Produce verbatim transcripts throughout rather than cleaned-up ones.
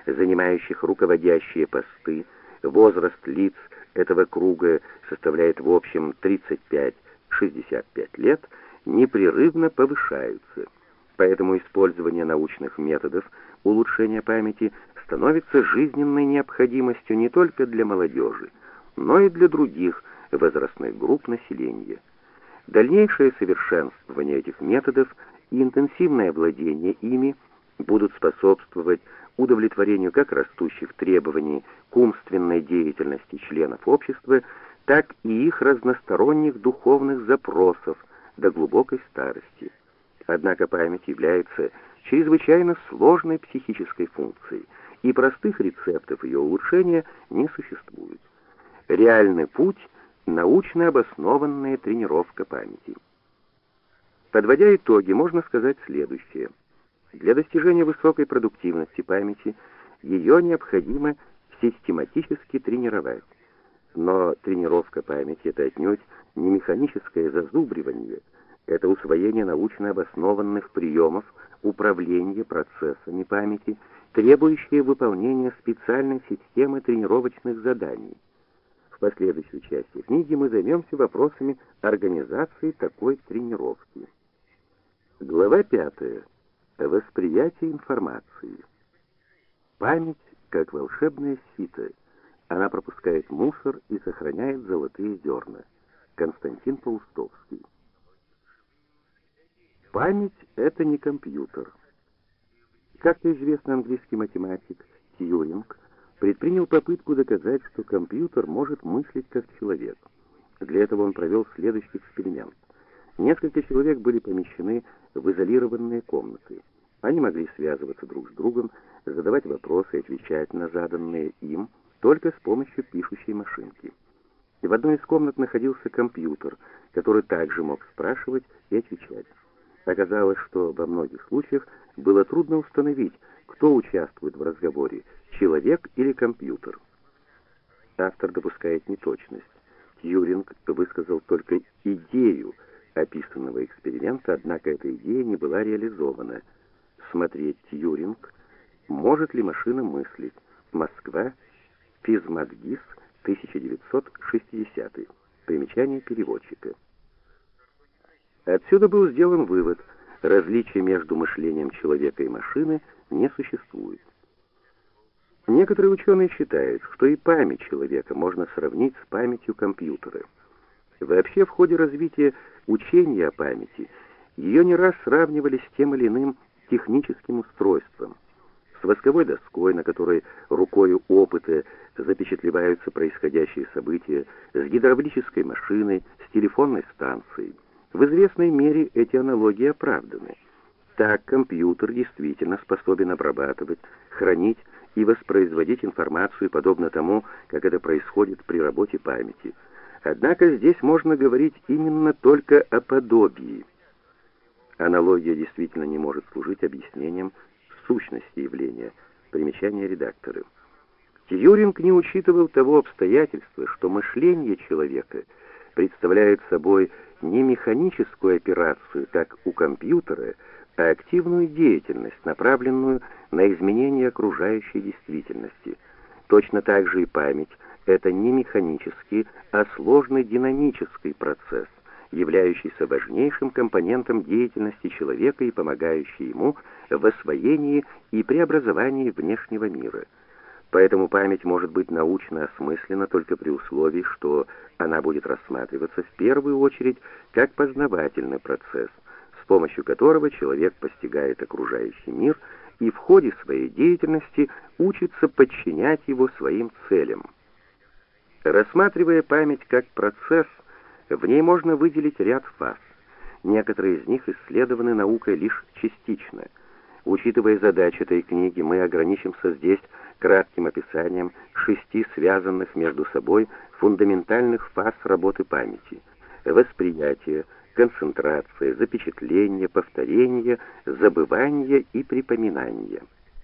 занимающих руководящие посты. Возраст лиц этого круга составляет в общем тридцать пять — шестьдесят пять лет, непрерывно повышаются. Поэтому использование научных методов улучшения памяти становится жизненной необходимостью не только для молодежи, но и для других возрастных групп населения. Дальнейшее совершенствование этих методов и интенсивное владение ими будут способствовать удовлетворению как растущих требований к умственной деятельности членов общества, так и их разносторонних духовных запросов до глубокой старости. Однако память является чрезвычайно сложной психической функцией, и простых рецептов ее улучшения не существует. Реальный путь — научно обоснованная тренировка памяти. Подводя итоги, можно сказать следующее. Для достижения высокой продуктивности памяти ее необходимо систематически тренировать. Но тренировка памяти — это отнюдь не механическое зазубривание, это усвоение научно обоснованных приемов управления процессами памяти, требующие выполнения специальной системы тренировочных заданий. В последующей части книги мы займемся вопросами организации такой тренировки. Глава пятая. Восприятие информации. Память как волшебное сито. Она пропускает мусор и сохраняет золотые зерна. Константин Паустовский. Память — это не компьютер. Как-то известный английский математик Тьюринг предпринял попытку доказать, что компьютер может мыслить как человек. Для этого он провел следующий эксперимент. Несколько человек были помещены в изолированные комнаты. Они могли связываться друг с другом, задавать вопросы и отвечать на заданные им только с помощью пишущей машинки. В одной из комнат находился компьютер, который также мог спрашивать и отвечать. Оказалось, что во многих случаях было трудно установить, кто участвует в разговоре, человек или компьютер. Автор допускает неточность. Тьюринг высказал только идею описанного эксперимента, однако эта идея не была реализована. Смотреть Тьюринг. Может ли машина мыслить? Москва. Физматгис, тысяча девятьсот шестидесятый. Примечание переводчика. Отсюда был сделан вывод: различия между мышлением человека и машины не существует. Некоторые ученые считают, что и память человека можно сравнить с памятью компьютера. Вообще, в ходе развития учения о памяти ее не раз сравнивали с тем или иным техническим устройством, с восковой доской, на которой рукою опыта запечатлеваются происходящие события, с гидравлической машиной, с телефонной станцией. В известной мере эти аналогии оправданы. Так, компьютер действительно способен обрабатывать, хранить и воспроизводить информацию, подобно тому, как это происходит при работе памяти. Однако здесь можно говорить именно только о подобии. Аналогия действительно не может служить объяснением сущности явления. Примечание редактора. Тьюринг не учитывал того обстоятельства, что мышление человека представляет собой не механическую операцию, как у компьютера, а активную деятельность, направленную на изменение окружающей действительности. Точно так же и память — это не механический, а сложный динамический процесс, являющийся важнейшим компонентом деятельности человека и помогающий ему в освоении и преобразовании внешнего мира. Поэтому память может быть научно осмыслена только при условии, что она будет рассматриваться в первую очередь как познавательный процесс, с помощью которого человек постигает окружающий мир и в ходе своей деятельности учится подчинять его своим целям. Рассматривая память как процесс, в ней можно выделить ряд фаз. Некоторые из них исследованы наукой лишь частично. Учитывая задачи этой книги, мы ограничимся здесь кратким описанием шести связанных между собой фундаментальных фаз работы памяти: восприятие, концентрация, запечатление, повторение, забывание и припоминание.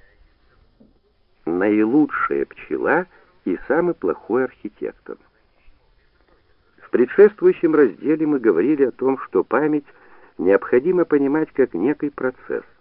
Наилучшая пчела и самый плохой архитектор. В предшествующем разделе мы говорили о том, что память необходимо понимать как некий процесс.